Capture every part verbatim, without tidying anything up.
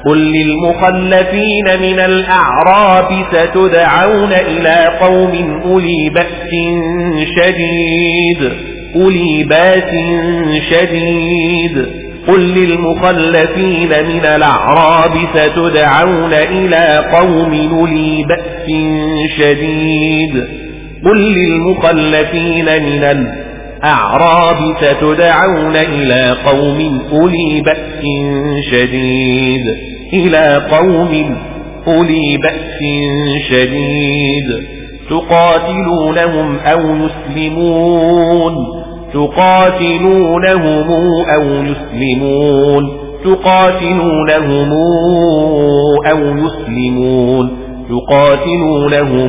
قل للمخلفين من الأعراب ستدعون إلى قوم أولي بأس شديد أولي بأس شديد قل للمخلفين من الأعراب ستدعون إلى قوم أولي بأس شديد قل للمخلفين من الأعراب ستدعون إلى قوم أولي بأس شديد إلى قوم أولي بأس شديد تقاتلونهم أو يسلمون تقاتلونهم أو يسلمون تقاتلونهم أو يسلمون تقاتلونهم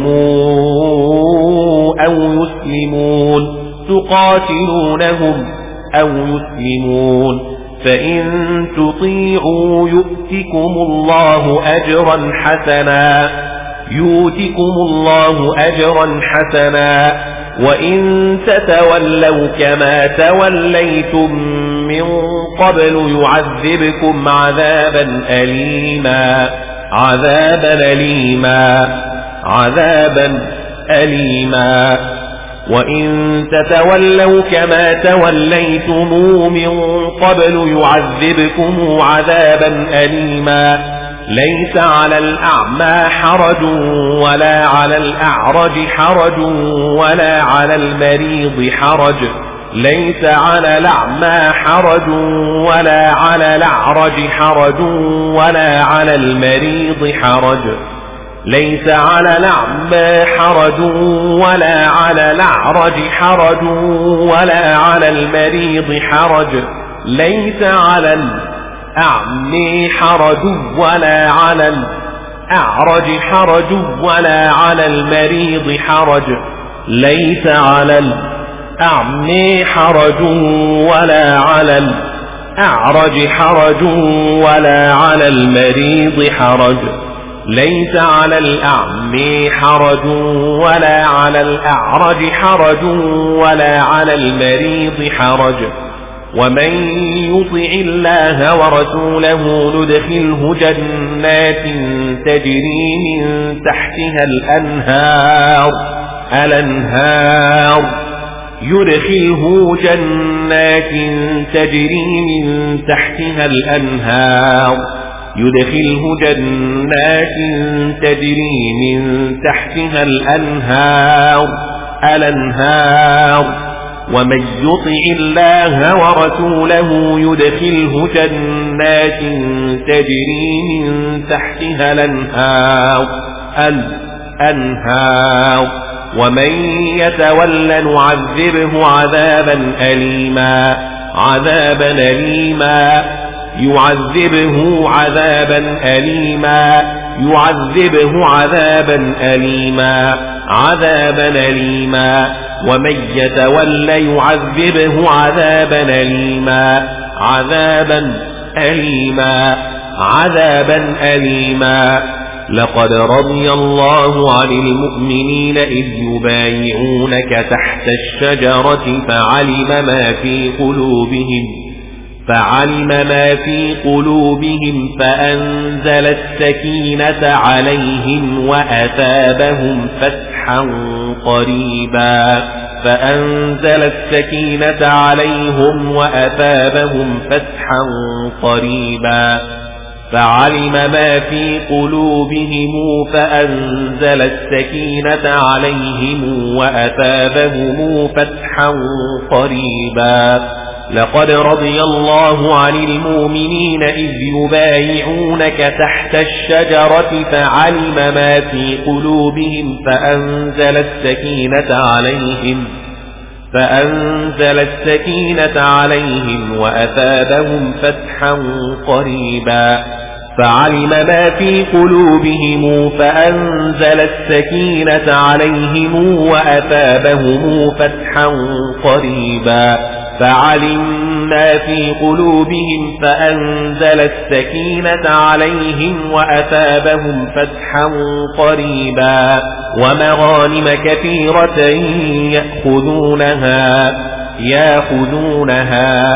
أو يسلمون تقاتلونهم أو يسلمون فإن تطيعوا يؤتكم الله أجرا حسنا يؤتكم الله أجرا حسنا وإن تتولوا كما توليتم من قبل يعذبكم عذابا أليما عذابا أليما عذابا أليما وإن تتولوا كما توليتم من قبل يعذبكم عذابا أليما ليس على الأعمى حرج ولا على الأعرج حرج ولا على المريض حرج ليس على الأعمى حرج ولا على الأعرج حرج ولا على المريض حرج ليس على الأعمى حرج ولا على الأعرج حرج ولا على المريض حرج ليس على الأعمى حرج ولا على الأعرج حرج ولا على المريض حرج ليس على الأعمى حرج ولا على الأعرج حرج ولا على المريض حرج ليس على الأعمى حرج ولا على الأعرج حرج ولا على المريض حرج ومن يطع الله ورسوله ندخله جنات تجري من تحتها الأنهار الأنهار يدخله جنات تجري من تحتها الأنهار يدخله جنات تجري من تحتها الأنهار الأنهار ومن يطع الله ورسوله يدخله جنات تجري من تحتها الأنهار الأنهار ومن يتولى نعذبه عذابا أليما عذابا أليما يعذبه عذابا أليما يعذبه عذابا أليما عذابا أليما ومن يتولى يعذبه عذابا أليما عذابا أليما عذابا أليما لقد رضي الله عن المؤمنين إذ يبايعونك تحت الشجرة فعلم ما في قلوبهم فعلم ما في قلوبهم فأنزل السكينة عليهم وأثابهم فتحا قريبا فأنزل السكينة عليهم وأثابهم فتحا قريبا فعلم ما في قلوبهم فأنزل السكينة عليهم وأثابهم فتحا قريبا لقد رضي الله عن المؤمنين إذ يبايعونك تحت الشجرة فعلم ما في قلوبهم فأنزل السكينة عليهم فأنزل السكينة عليهم وأثابهم فتحا قريبا فعلم ما في قلوبهم فأنزل السكينة عليهم وأثابهم فتحا قريبا فعلم ما في قلوبهم فأنزل السكينة عليهم وأثابهم فتحا قريبا ومغانم كثيرة يأخذونها يأخذونها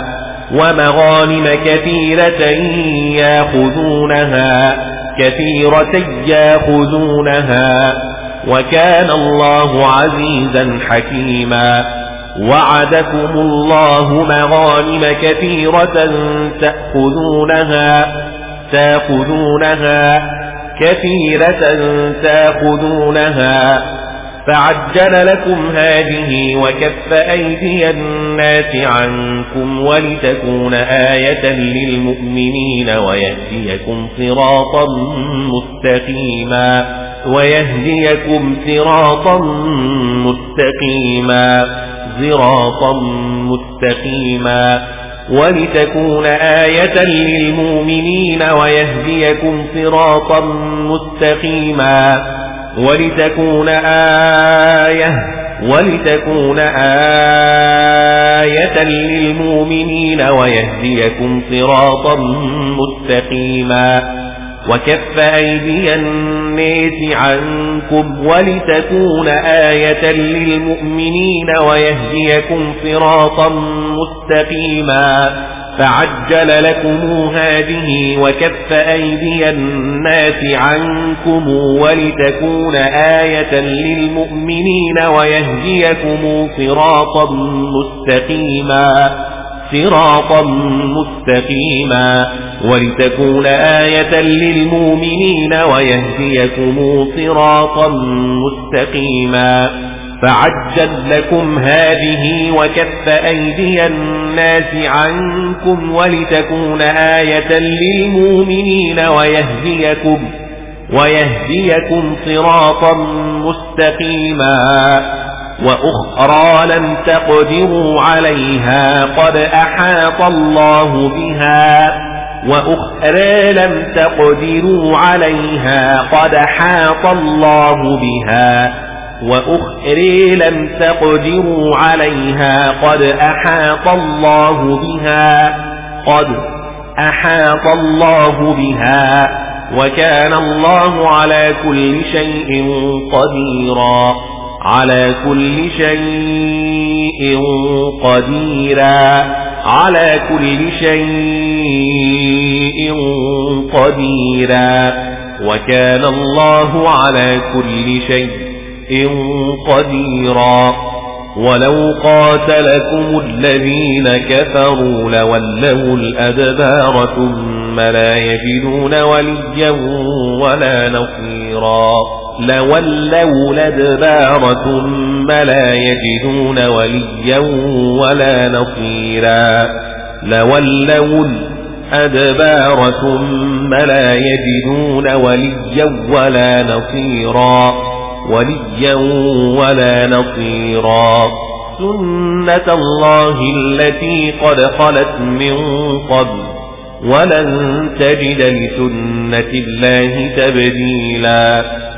ومغانم كثيرة ياخذونها كثيرة ياخذونها وكان الله عزيزا حكيما. وعدكم الله مغانم كثيرة تأخذونها تأخذونها كثيرة تأخذونها فعجل لكم هذه وكف أيدي الناس عنكم ولتكون آية للمؤمنين ويهديكم صراطا مستقيما ويهديكم صراطا مستقيما صراطا مستقيما ولتكون آية للمؤمنين ويهديكم صراطا مستقيما ولتكون آية ولتكون آية للمؤمنين ويهديكم صراطا مستقيما وكف أيدي الناس عنكم ولتكون آية للمؤمنين ويهديكم صراطا مستقيما فعجل لكم هذه وكف أيدي الناس عنكم ولتكون آية للمؤمنين ويهديكم صراطا مستقيما صراطا مستقيما ولتكون آية للمؤمنين ويهديكم صراطا مستقيما فعجل لكم هذه وكف أيدي الناس عنكم ولتكون آية للمؤمنين ويهديكم ويهديكم صراطا مستقيما وأخرى لم تقدروا عليها قد أحاط الله بها وأخرى لم تقدروا عليها قد أحاط الله بها وأخرى لم تقدروا عليها قد أحاط الله بها قد أحاط الله بها وكان الله على كل شيء قديرا على كل شيء قديرا على كل شيء قديرا وكان الله على كل شيء قديرا ولو قاتلكم الذين كفروا لولوا الأدبار ثم لا يجدون وليا ولا نصيرا لولوا الأدبار ثم لا يجدون وليا ولا نصيرا لولوا الأدبار ثم لا يجدون وليا ولا نصيرا وليا ولا نصيرا سنة الله التي قد خلت من قبل ولن تجد لسنة الله تبديلا